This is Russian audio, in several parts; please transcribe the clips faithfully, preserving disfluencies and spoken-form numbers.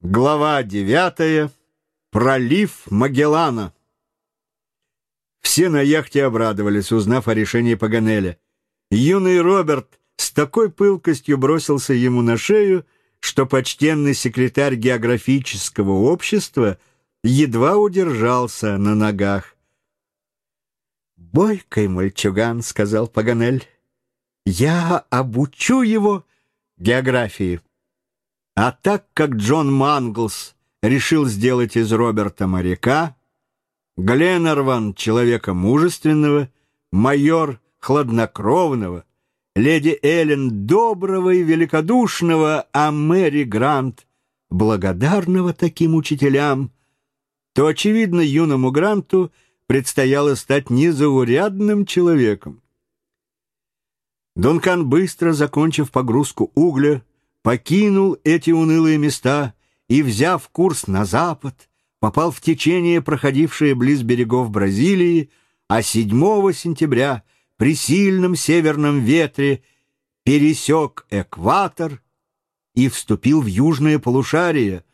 Глава девятая. Пролив Магеллана. Все на яхте обрадовались, узнав о решении Паганеля. Юный Роберт с такой пылкостью бросился ему на шею, что почтенный секретарь географического общества едва удержался на ногах. «Бойкий мальчуган», — сказал Паганель, — «я обучу его географии». А так как Джон Манглс решил сделать из Роберта моряка, Гленарван — человека мужественного, майор — хладнокровного, леди Эллен — доброго и великодушного, а Мэри Грант — благодарного таким учителям, то, очевидно, юному Гранту предстояло стать незаурядным человеком. Дункан, быстро закончив погрузку угля, покинул эти унылые места и, взяв курс на запад, попал в течение, проходившее близ берегов Бразилии, а седьмого сентября при сильном северном ветре пересек экватор и вступил в южное полушарие.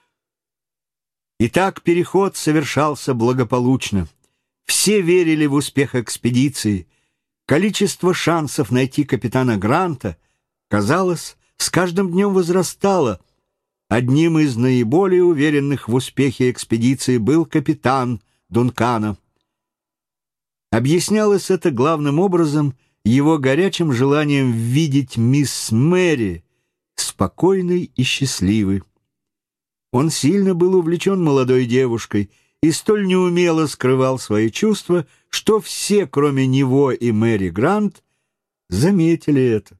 Итак, переход совершался благополучно. Все верили в успех экспедиции. Количество шансов найти капитана Гранта, казалось, с каждым днем возрастало. Одним из наиболее уверенных в успехе экспедиции был капитан Дункана. Объяснялось это главным образом его горячим желанием видеть мисс Мэри спокойной и счастливой. Он сильно был увлечен молодой девушкой и столь неумело скрывал свои чувства, что все, кроме него и Мэри Грант, заметили это.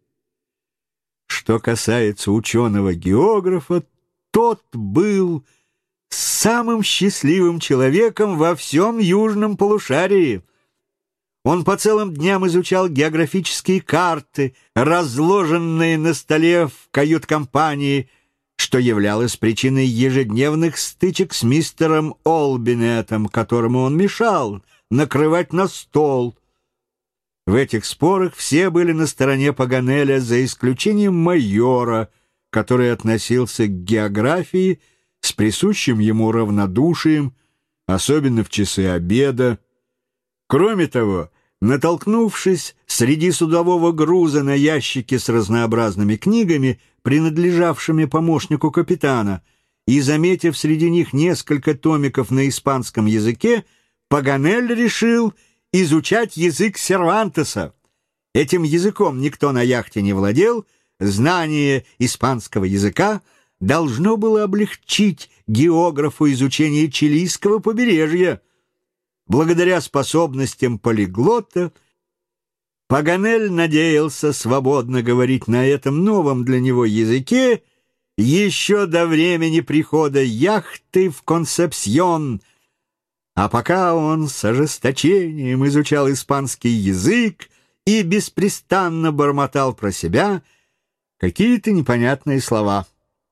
Что касается ученого-географа, тот был самым счастливым человеком во всем южном полушарии. Он по целым дням изучал географические карты, разложенные на столе в кают-компании, что являлось причиной ежедневных стычек с мистером Олбинетом, которому он мешал накрывать на стол. В этих спорах все были на стороне Паганеля, за исключением майора, который относился к географии с присущим ему равнодушием, особенно в часы обеда. Кроме того, натолкнувшись среди судового груза на ящики с разнообразными книгами, принадлежавшими помощнику капитана, и заметив среди них несколько томиков на испанском языке, Паганель решил изучать язык Сервантеса. Этим языком никто на яхте не владел, знание испанского языка должно было облегчить географу изучение чилийского побережья. Благодаря способностям полиглота Паганель надеялся свободно говорить на этом новом для него языке еще до времени прихода яхты в Консепсьон. А пока он с ожесточением изучал испанский язык и беспрестанно бормотал про себя какие-то непонятные слова.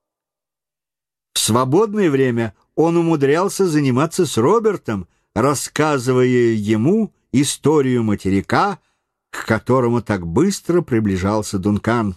В свободное время он умудрялся заниматься с Робертом, рассказывая ему историю материка, к которому так быстро приближался Дункан.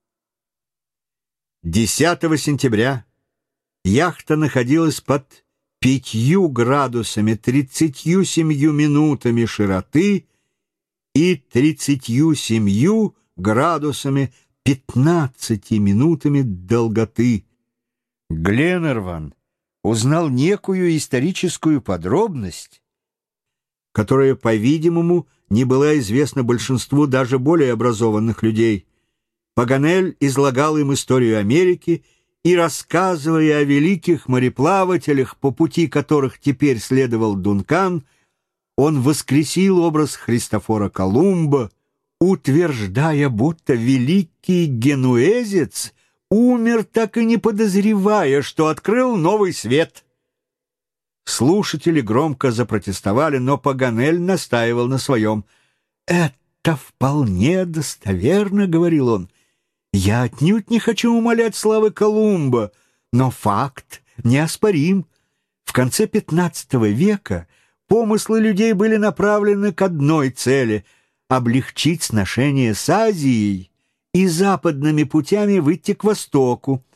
десятого сентября яхта находилась под пятью градусами тридцатью семью минутами широты и тридцатью семью градусами пятнадцати минутами долготы. Гленарван узнал некую историческую подробность, которая, по-видимому, не была известна большинству даже более образованных людей. Паганель излагал им историю Америки и, рассказывая о великих мореплавателях, по пути которых теперь следовал Дункан, он воскресил образ Христофора Колумба, утверждая, будто великий генуэзец умер, так и не подозревая, что открыл новый свет. Слушатели громко запротестовали, но Паганель настаивал на своем. «Это вполне достоверно», — говорил он. «Я отнюдь не хочу умалять славы Колумба, но факт неоспорим. В конце пятнадцатого века помыслы людей были направлены к одной цели — облегчить сношение с Азией и западными путями выйти к востоку.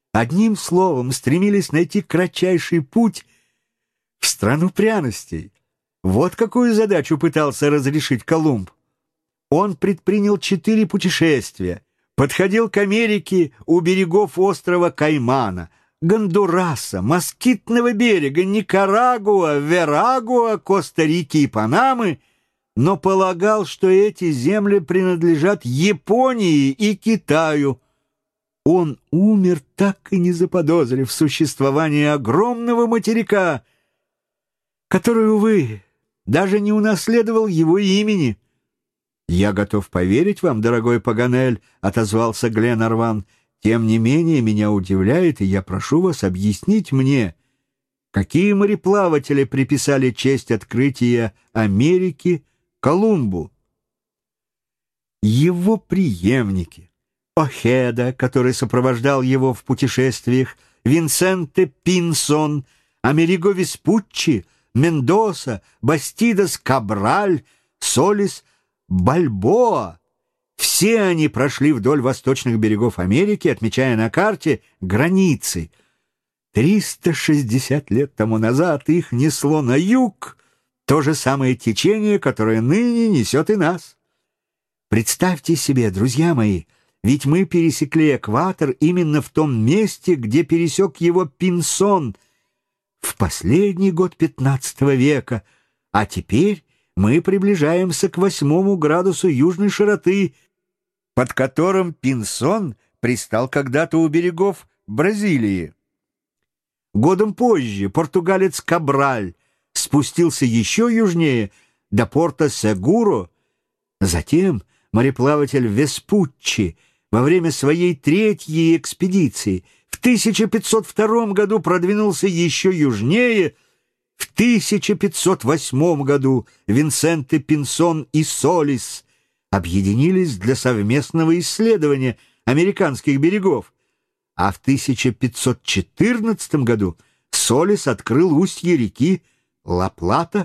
Одним словом, стремились найти кратчайший путь в страну пряностей. Вот какую задачу пытался разрешить Колумб. Он предпринял четыре путешествия, подходил к Америке у берегов острова Каймана, Гондураса, Москитного берега, Никарагуа, Верагуа, Коста-Рики и Панамы, но полагал, что эти земли принадлежат Японии и Китаю. Он умер, так и не заподозрив существование огромного материка, который, увы, даже не унаследовал его имени. «Я готов поверить вам, дорогой Паганель», — отозвался Гленарван. «Тем не менее меня удивляет, и я прошу вас объяснить мне, какие мореплаватели приписали честь открытия Америки Колумбу?» Его преемники: Охеда, который сопровождал его в путешествиях, Винсенте Пинсон, Америго Веспуччи, Мендоса, Бастидос Кабраль, Солис Бальбоа. Все они прошли вдоль восточных берегов Америки, отмечая на карте границы. триста шестьдесят лет тому назад их несло на юг то же самое течение, которое ныне несет и нас. Представьте себе, друзья мои, ведь мы пересекли экватор именно в том месте, где пересек его Пинсон в последний год пятнадцатого века, а теперь мы приближаемся к восьмому градусу южной широты, под которым Пинсон пристал когда-то у берегов Бразилии. Годом позже португалец Кабраль спустился еще южнее, до порта Сегуро. Затем мореплаватель Веспуччи во время своей третьей экспедиции в тысяча пятьсот втором году продвинулся еще южнее. В тысяча пятьсот восьмом году Винсенте Пинсон и Солис объединились для совместного исследования американских берегов, а в тысяча пятьсот четырнадцатом году Солис открыл устье реки Ла-Плата,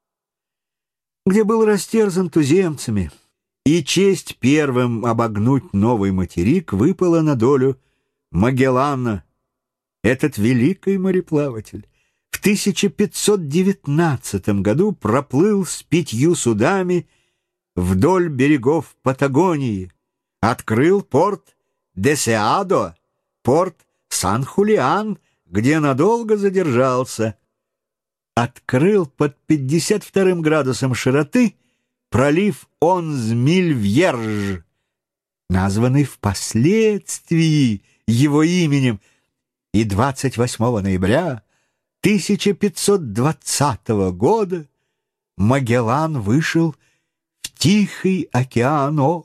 где был растерзан туземцами, и честь первым обогнуть новый материк выпала на долю Магеллана. Этот великий мореплаватель в тысяча пятьсот девятнадцатом году проплыл с пятью судами вдоль берегов Патагонии, открыл порт Десеадо, порт Сан-Хулиан, где надолго задержался, открыл под пятьдесят вторым градусом широты пролив Онзмиль-Вьерж, названный впоследствии его именем, и двадцать восьмого ноября тысяча пятьсот двадцатого года Магеллан вышел в Тихий океан. О,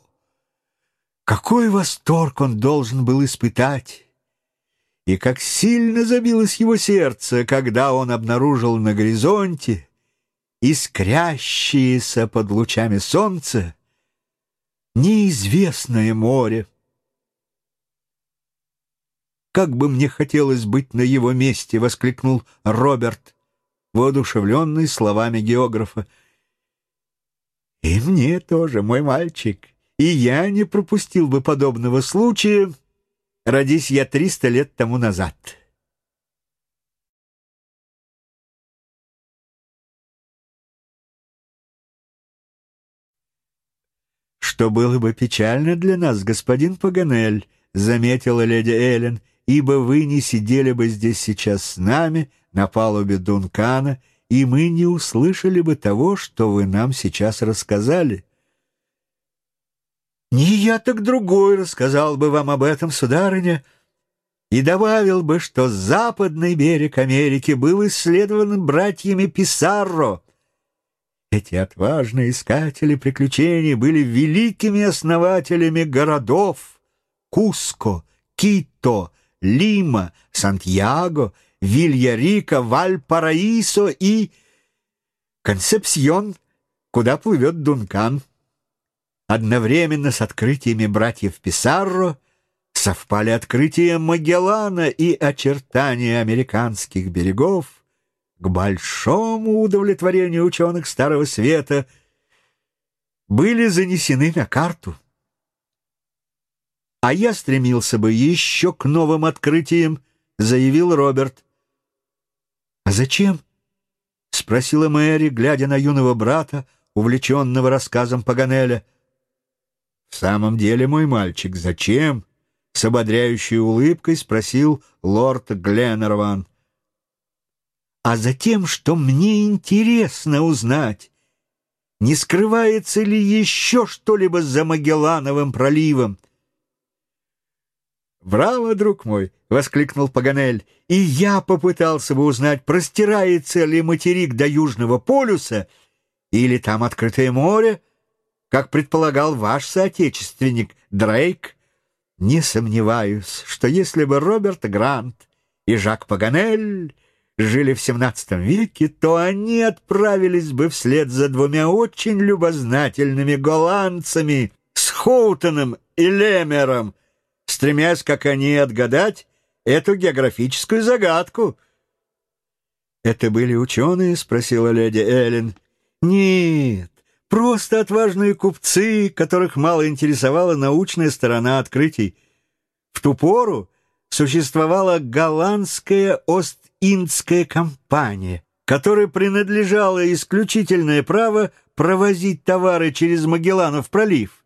какой восторг он должен был испытать! И как сильно забилось его сердце, когда он обнаружил на горизонте искрящееся под лучами солнца неизвестное море. «Как бы мне хотелось быть на его месте!» — воскликнул Роберт, воодушевленный словами географа. «И мне тоже, мой мальчик, и я не пропустил бы подобного случая, родись я триста лет тому назад». «Что было бы печально для нас, господин Паганель, — заметила леди Эллен, — ибо вы не сидели бы здесь сейчас с нами на палубе Дункана, и мы не услышали бы того, что вы нам сейчас рассказали». «Не я, так другой рассказал бы вам об этом, сударыня, и добавил бы, что западный берег Америки был исследован братьями Писарро. Эти отважные искатели приключений были великими основателями городов Куско, Кито, Лима, Сантьяго, Вильярико, Вальпараисо и Консепсьон, куда плывет Дункан. Одновременно с открытиями братьев Писарро совпали открытия Магеллана и очертания американских берегов. К большому удовлетворению ученых Старого Света были занесены на карту. «А я стремился бы еще к новым открытиям», — заявил Роберт. «А зачем?» — спросила Мэри, глядя на юного брата, увлеченного рассказом Паганеля. «В самом деле, мой мальчик, зачем?» — с ободряющей улыбкой спросил лорд Гленнерван. «А затем, что мне интересно узнать, не скрывается ли еще что-либо за Магеллановым проливом». «Браво, друг мой!» — воскликнул Паганель. «И я попытался бы узнать, простирается ли материк до Южного полюса, или там открытое море, как предполагал ваш соотечественник Дрейк. Не сомневаюсь, что если бы Роберт Грант и Жак Паганель жили в семнадцатом веке, то они отправились бы вслед за двумя очень любознательными голландцами с Хоутоном и Лемером, стремясь, как они, отгадать эту географическую загадку». «Это были ученые?» — спросила леди Эллен. «Нет, просто отважные купцы, которых мало интересовала научная сторона открытий. В ту пору существовала голландская Ост-Индская компания, которой принадлежало исключительное право провозить товары через Магелланов пролив.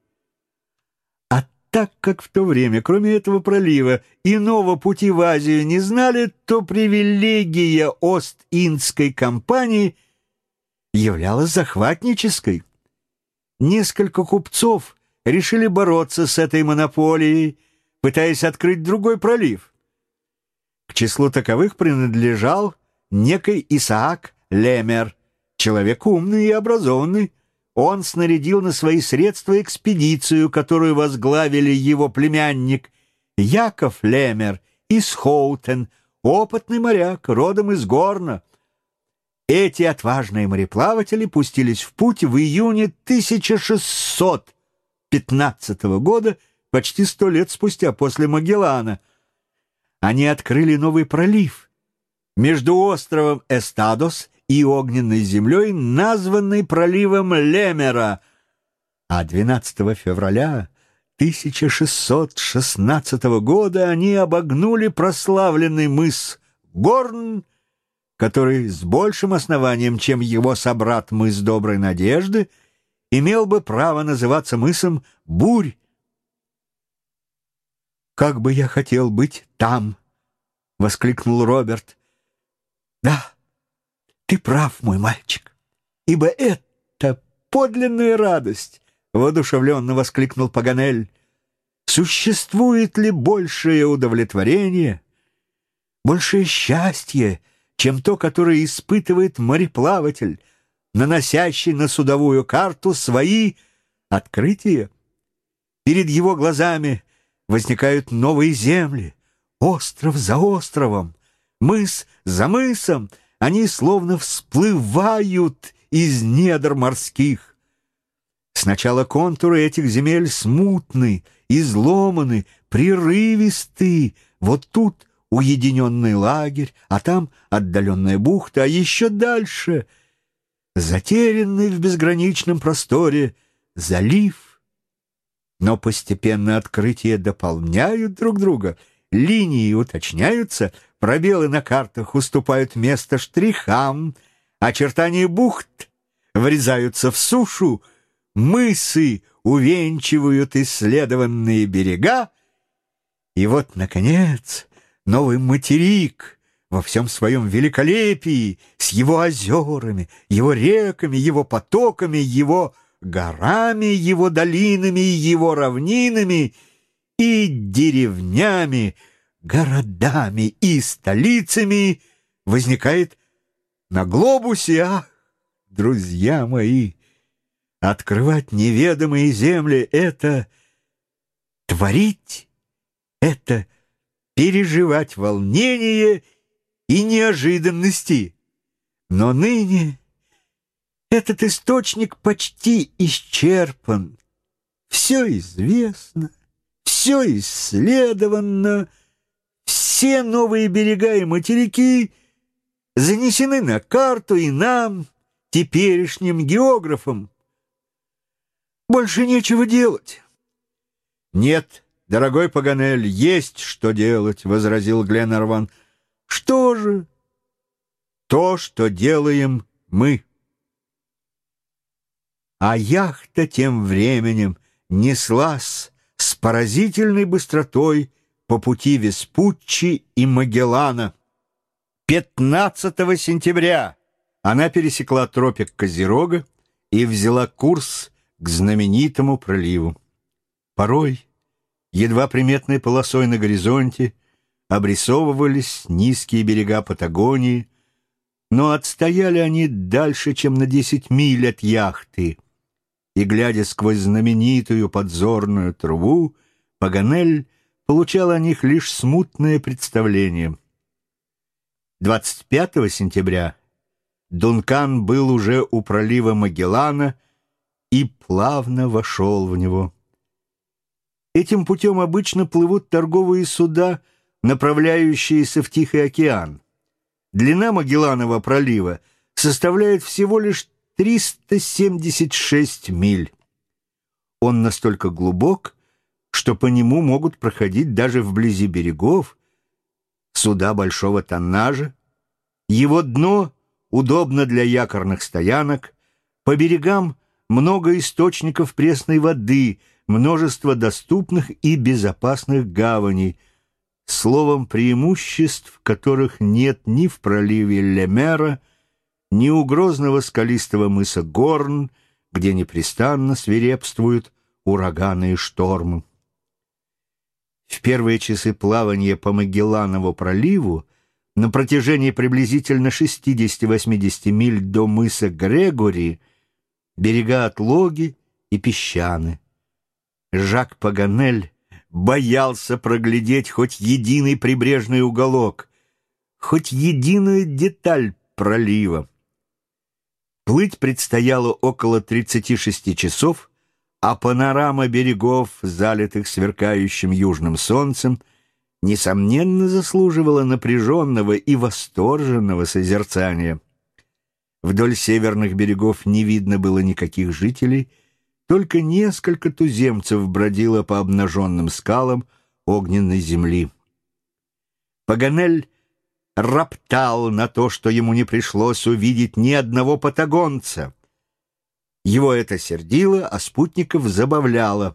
А так как в то время, кроме этого пролива, иного пути в Азию не знали, то привилегия Ост-Индской компании являлась захватнической. Несколько купцов решили бороться с этой монополией, пытаясь открыть другой пролив. К числу таковых принадлежал некий Исаак Лемер, человек умный и образованный. Он снарядил на свои средства экспедицию, которую возглавили его племянник Яков Лемер из Хоутен, опытный моряк, родом из Горна. Эти отважные мореплаватели пустились в путь в июне тысяча шестьсот пятнадцатого года, почти сто лет спустя после Магеллана. Они открыли новый пролив между островом Эстадос и огненной землей, названный проливом Лемера, а двенадцатого февраля тысяча шестьсот шестнадцатого года они обогнули прославленный мыс Горн, который с большим основанием, чем его собрат мыс Доброй Надежды, имел бы право называться мысом Бурь. «Как бы я хотел быть там!» — воскликнул Роберт. «Да, ты прав, мой мальчик, ибо это подлинная радость!» — воодушевленно воскликнул Паганель. «Существует ли большее удовлетворение, большее счастье, чем то, которое испытывает мореплаватель, наносящий на судовую карту свои открытия? Перед его глазами возникают новые земли, остров за островом, мыс за мысом, они словно всплывают из недр морских. Сначала контуры этих земель смутны, изломаны, прерывисты. Вот тут уединенный лагерь, а там отдаленная бухта, а еще дальше затерянный в безграничном просторе залив. Но постепенно открытия дополняют друг друга, линии уточняются, пробелы на картах уступают место штрихам, очертания бухт врезаются в сушу, мысы увенчивают исследованные берега, и вот, наконец, новый материк во всем своем великолепии, с его озерами, его реками, его потоками, его горами, его долинами, его равнинами и деревнями, городами и столицами возникает на глобусе. Ах, друзья мои, открывать неведомые земли — это творить, это переживать волнение и неожиданности. Но ныне этот источник почти исчерпан. Все известно, все исследовано, все новые берега и материки занесены на карту и нам, теперешним географам. Больше нечего делать. Нет дорогой Паганель, есть что делать, — возразил Гленарван. — Что же? — То, что делаем мы. А яхта тем временем неслась с поразительной быстротой по пути Веспуччи и Магеллана. пятнадцатого сентября она пересекла тропик Козерога и взяла курс к знаменитому проливу. Порой, едва приметной полосой на горизонте, обрисовывались низкие берега Патагонии, но отстояли они дальше, чем на десять миль от яхты, и, глядя сквозь знаменитую подзорную трубу, Паганель получал о них лишь смутное представление. двадцать пятого сентября Дункан был уже у пролива Магеллана и плавно вошел в него. Этим путем обычно плывут торговые суда, направляющиеся в Тихий океан. Длина Магелланова пролива составляет всего лишь триста семьдесят шесть миль. Он настолько глубок, что по нему могут проходить даже вблизи берегов суда большого тоннажа. Его дно удобно для якорных стоянок, по берегам много источников пресной воды, множество доступных и безопасных гаваней, словом, преимуществ, которых нет ни в проливе Ле-Мера, ни у грозного скалистого мыса Горн, где непрестанно свирепствуют ураганы и штормы. В первые часы плавания по Магелланову проливу на протяжении приблизительно шестидесяти-восьмидесяти миль до мыса Грегори берега отлоги и песчаны. Жак Паганель боялся проглядеть хоть единый прибрежный уголок, хоть единую деталь пролива. Плыть предстояло около тридцати шести часов, а панорама берегов, залитых сверкающим южным солнцем, несомненно заслуживала напряженного и восторженного созерцания. Вдоль северных берегов не видно было никаких жителей, только несколько туземцев бродило по обнаженным скалам огненной земли. Паганель роптал на то, что ему не пришлось увидеть ни одного патагонца. Его это сердило, а спутников забавляло.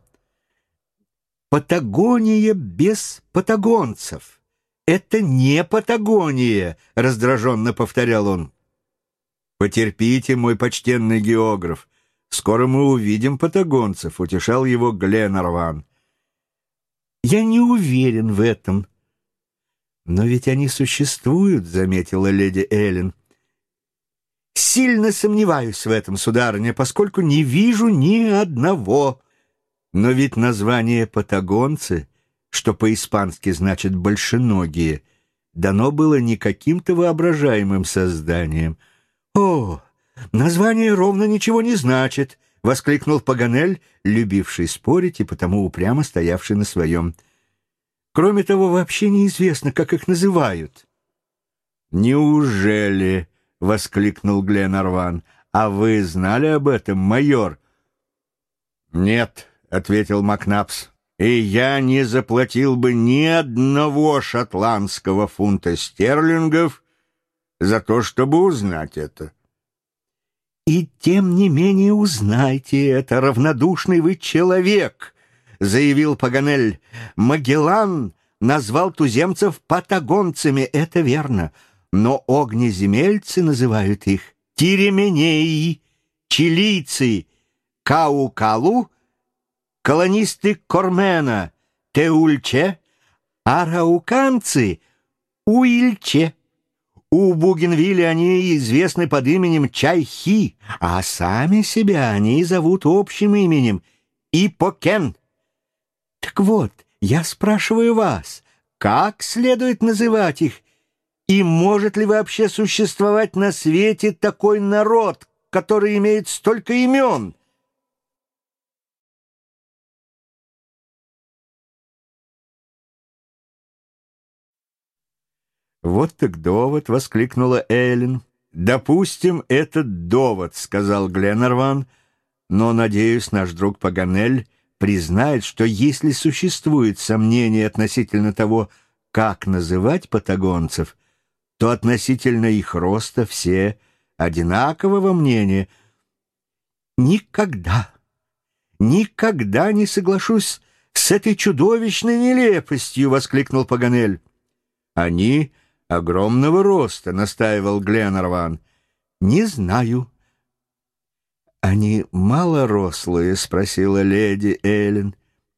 «Патагония без патагонцев — это не Патагония», — раздраженно повторял он. «Потерпите, мой почтенный географ, скоро мы увидим патагонцев», — утешал его Гленарван. «Я не уверен в этом». «Но ведь они существуют», — заметила леди Эллен. «Сильно сомневаюсь в этом, сударыня, поскольку не вижу ни одного». «Но ведь название «патагонцы», что по-испански значит «большеногие», дано было не каким-то воображаемым созданием». «О, название ровно ничего не значит», — воскликнул Паганель, любивший спорить и потому упрямо стоявший на своем. «Кроме того, вообще неизвестно, как их называют». «Неужели?» — воскликнул Гленарван. «А вы знали об этом, майор?» «Нет», — ответил Макнапс, — «и я не заплатил бы ни одного шотландского фунта стерлингов за то, чтобы узнать это». «И тем не менее узнайте это, равнодушный вы человек», — заявил Паганель. «Магеллан назвал туземцев патагонцами, это верно, но огнеземельцы называют их тиременеи, чилийцы — каукалу, колонисты Кормена — теульче, арауканцы — уильче. У Бугенвилля они известны под именем Чайхи, а сами себя они зовут общим именем Ипокен. Так вот, я спрашиваю вас, как следует называть их, и может ли вообще существовать на свете такой народ, который имеет столько имен?» «Вот так довод!» — воскликнула Эллен. «Допустим, этот довод», — сказал Гленарван, «но, надеюсь, наш друг Паганель признает, что если существует сомнение относительно того, как называть патагонцев, то относительно их роста все одинакового мнения. «Никогда, никогда не соглашусь с этой чудовищной нелепостью!» — воскликнул Паганель. «Они огромного роста», — настаивал Гленарван. «Не знаю». «Они малорослые?» — спросила леди Эллен.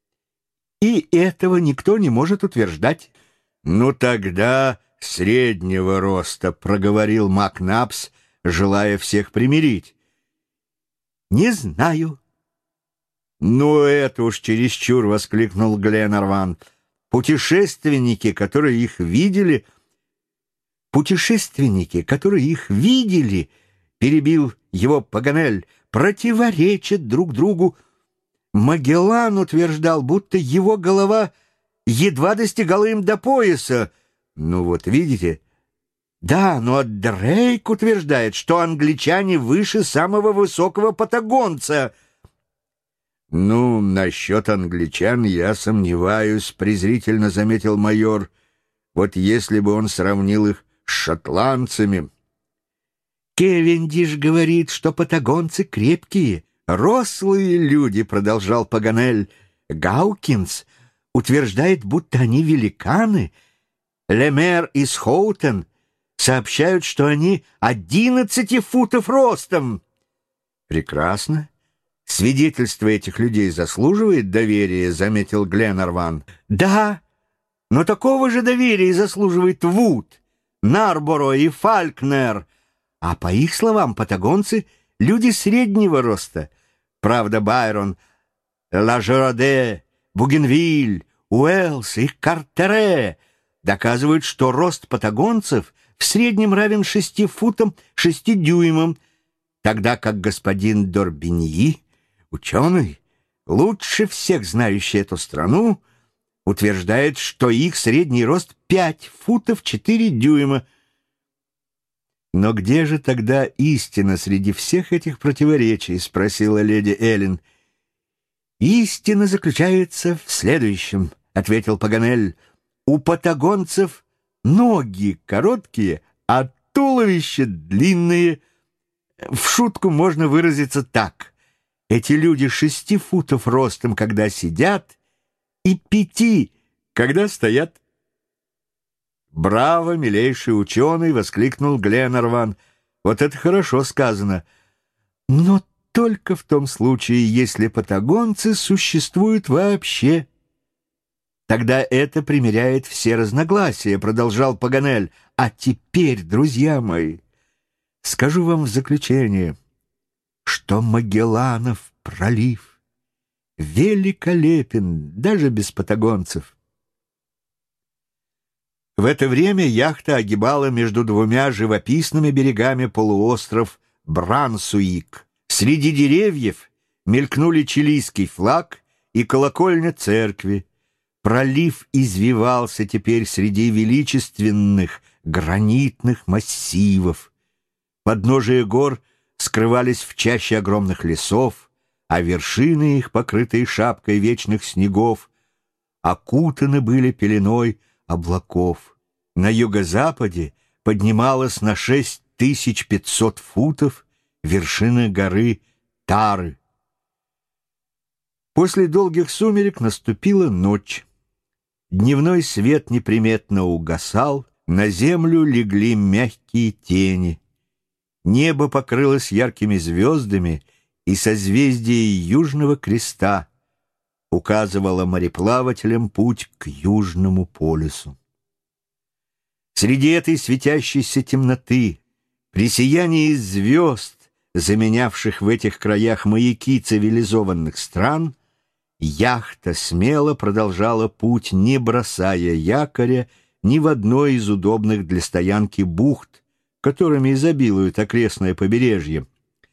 «И этого никто не может утверждать». «Ну тогда среднего роста», — проговорил Макнапс, желая всех примирить. «Не знаю». «Ну это уж чересчур», — воскликнул Гленарван. «Путешественники, которые их видели...» «Путешественники, которые их видели», — перебил его Паганель, — «противоречат друг другу. Магеллан утверждал, будто его голова едва достигала им до пояса. Ну вот, видите? Да, но Дрейк утверждает, что англичане выше самого высокого патагонца». «Ну, насчет англичан я сомневаюсь», — презрительно заметил майор. «Вот если бы он сравнил их с шотландцами...» «Кевендиш говорит, что патагонцы крепкие, рослые люди», — продолжал Паганель. «Гаукинс утверждает, будто они великаны. Лемер и Схоутен сообщают, что они одиннадцати футов ростом». «Прекрасно. Свидетельство этих людей заслуживает доверия», — заметил Гленарван. «Да, но такого же доверия заслуживает Вуд, Нарборо и Фалькнер. А по их словам, патагонцы — люди среднего роста. Правда, Байрон, Лажероде, Бугенвиль, Уэллс и Картере доказывают, что рост патагонцев в среднем равен шести футам шести дюймам, тогда как господин Дорбиньи, ученый, лучше всех знающий эту страну, утверждает, что их средний рост пять футов четыре дюйма. «Но где же тогда истина среди всех этих противоречий?» — спросила леди Эллен. «Истина заключается в следующем», — ответил Паганель. «У патагонцев ноги короткие, а туловища длинные. В шутку можно выразиться так. Эти люди шести футов ростом, когда сидят, и пяти, когда стоят». «Браво, милейший ученый!» — воскликнул Гленарван. «Вот это хорошо сказано. Но только в том случае, если патагонцы существуют вообще». «Тогда это примиряет все разногласия», — продолжал Паганель. «А теперь, друзья мои, скажу вам в заключение, что Магелланов пролив великолепен даже без патагонцев». В это время яхта огибала между двумя живописными берегами полуостров Брансуик. Среди деревьев мелькнули чилийский флаг и колокольня церкви. Пролив извивался теперь среди величественных гранитных массивов. Подножия гор скрывались в чаще огромных лесов, а вершины их, покрытые шапкой вечных снегов, окутаны были пеленой облаков. На юго-западе поднималась на шесть тысяч пятьсот футов вершина горы Тары. После долгих сумерек наступила ночь. Дневной свет неприметно угасал, на землю легли мягкие тени. Небо покрылось яркими звездами, и созвездие Южного Креста указывало мореплавателям путь к Южному полюсу. Среди этой светящейся темноты, при сиянии звезд, заменявших в этих краях маяки цивилизованных стран, яхта смело продолжала путь, не бросая якоря ни в одной из удобных для стоянки бухт, которыми изобилует окрестное побережье.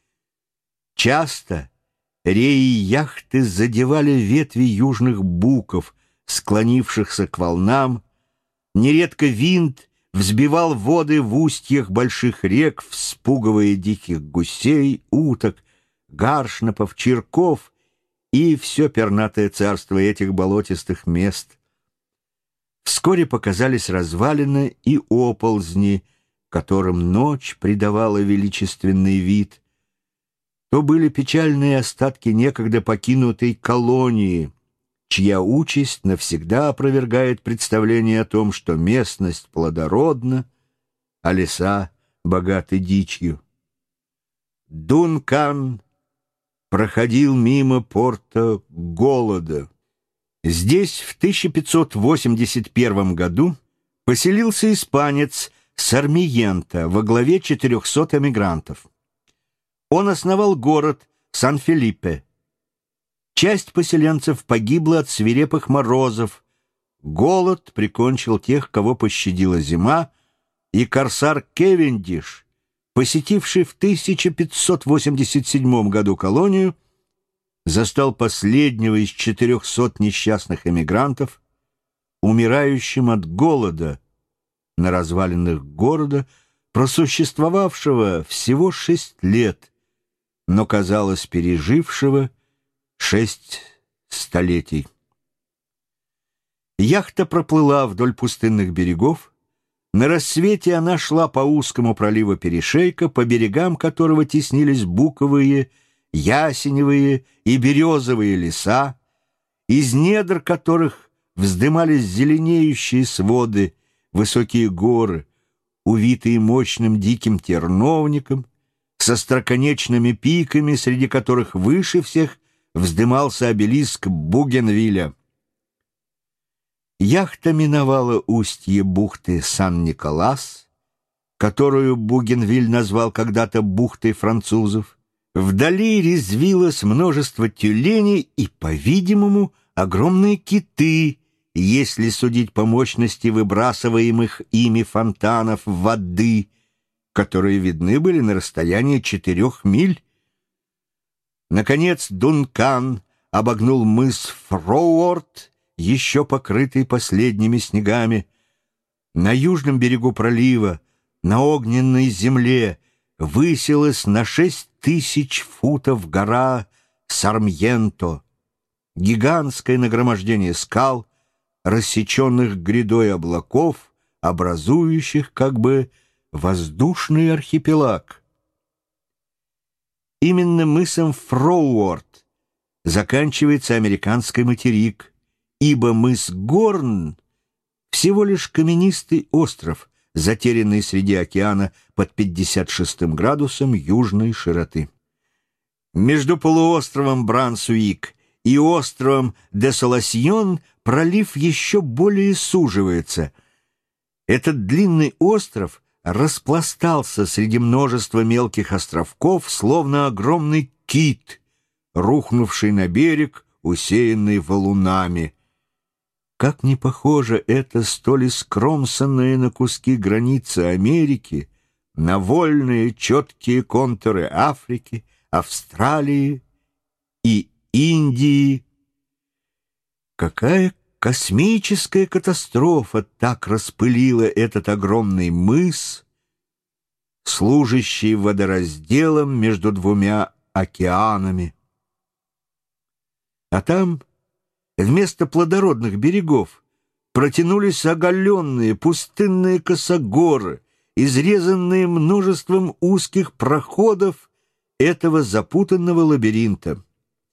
Часто реи яхты задевали ветви южных буков, склонившихся к волнам. Нередко винт взбивал воды в устьях больших рек, вспугивая диких гусей, уток, гаршнапов, черков и все пернатое царство этих болотистых мест. Вскоре показались развалины и оползни, которым ночь придавала величественный вид. То были печальные остатки некогда покинутой колонии, чья участь навсегда опровергает представление о том, что местность плодородна, а леса богаты дичью. Дункан проходил мимо порта Голода. Здесь в тысяча пятьсот восемьдесят первом году поселился испанец Сармиенто во главе четырехсот эмигрантов. Он основал город Сан-Фелипе. Часть поселенцев погибла от свирепых морозов. Голод прикончил тех, кого пощадила зима, и корсар Кевендиш, посетивший в тысяча пятьсот восемьдесят седьмом году колонию, застал последнего из четырехсот несчастных эмигрантов, умирающим от голода на развалинах города, просуществовавшего всего шесть лет, но, казалось, пережившего шесть столетий. Яхта проплыла вдоль пустынных берегов. На рассвете она шла по узкому проливу перешейка, по берегам которого теснились буковые, ясеневые и березовые леса, из недр которых вздымались зеленеющие своды, высокие горы, увитые мощным диким терновником, со остроконечными пиками, среди которых выше всех вздымался обелиск Бугенвилля. Яхта миновала устье бухты Сан-Николас, которую Бугенвиль назвал когда-то бухтой французов. Вдали резвилось множество тюленей и, по-видимому, огромные киты, если судить по мощности выбрасываемых ими фонтанов воды, которые видны были на расстоянии четырех миль. Наконец Дункан обогнул мыс Фроуорт, еще покрытый последними снегами. На южном берегу пролива, на огненной земле, высилась на шесть тысяч футов гора Сармьенто, гигантское нагромождение скал, рассеченных грядой облаков, образующих как бы воздушный архипелаг. Именно мысом Фроуорт заканчивается американский материк, ибо мыс Горн всего лишь каменистый остров, затерянный среди океана под пятьдесят шестым градусом южной широты. Между полуостровом Брансуик и островом Десоласьон пролив еще более суживается. Этот длинный остров распластался среди множества мелких островков, словно огромный кит, рухнувший на берег, усеянный валунами. Как не похоже это столь искромсанное на куски границы Америки на вольные четкие контуры Африки, Австралии и Индии. Какая космическая катастрофа так распылила этот огромный мыс, служащий водоразделом между двумя океанами. А там вместо плодородных берегов протянулись оголенные пустынные косогоры, изрезанные множеством узких проходов этого запутанного лабиринта.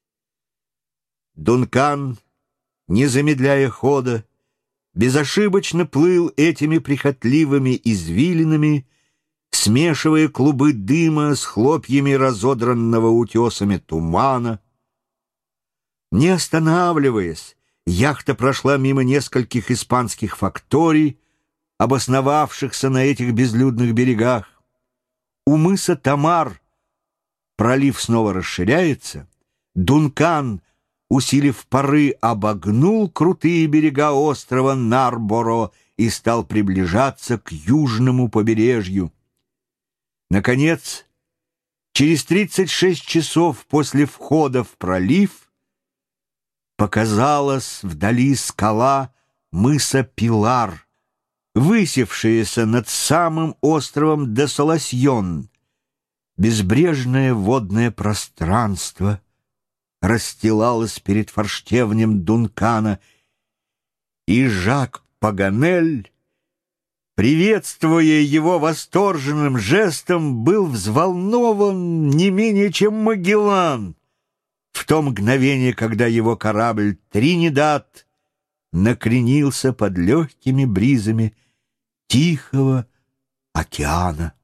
Дункан, не замедляя хода, безошибочно плыл этими прихотливыми извилинами, смешивая клубы дыма с хлопьями разодранного утесами тумана. Не останавливаясь, яхта прошла мимо нескольких испанских факторий, обосновавшихся на этих безлюдных берегах. У мыса Тамар пролив снова расширяется. Дункан, усилив пары, обогнул крутые берега острова Нарборо и стал приближаться к южному побережью. Наконец, через тридцать шесть часов после входа в пролив показалась вдали скала мыса Пилар, высевшаяся над самым островом Десоласьон, безбрежное водное пространство, расстилалась перед форштевнем Дункана, и Жак Паганель, приветствуя его восторженным жестом, был взволнован не менее, чем Магеллан в то мгновение, когда его корабль «Тринидад» накренился под легкими бризами Тихого океана.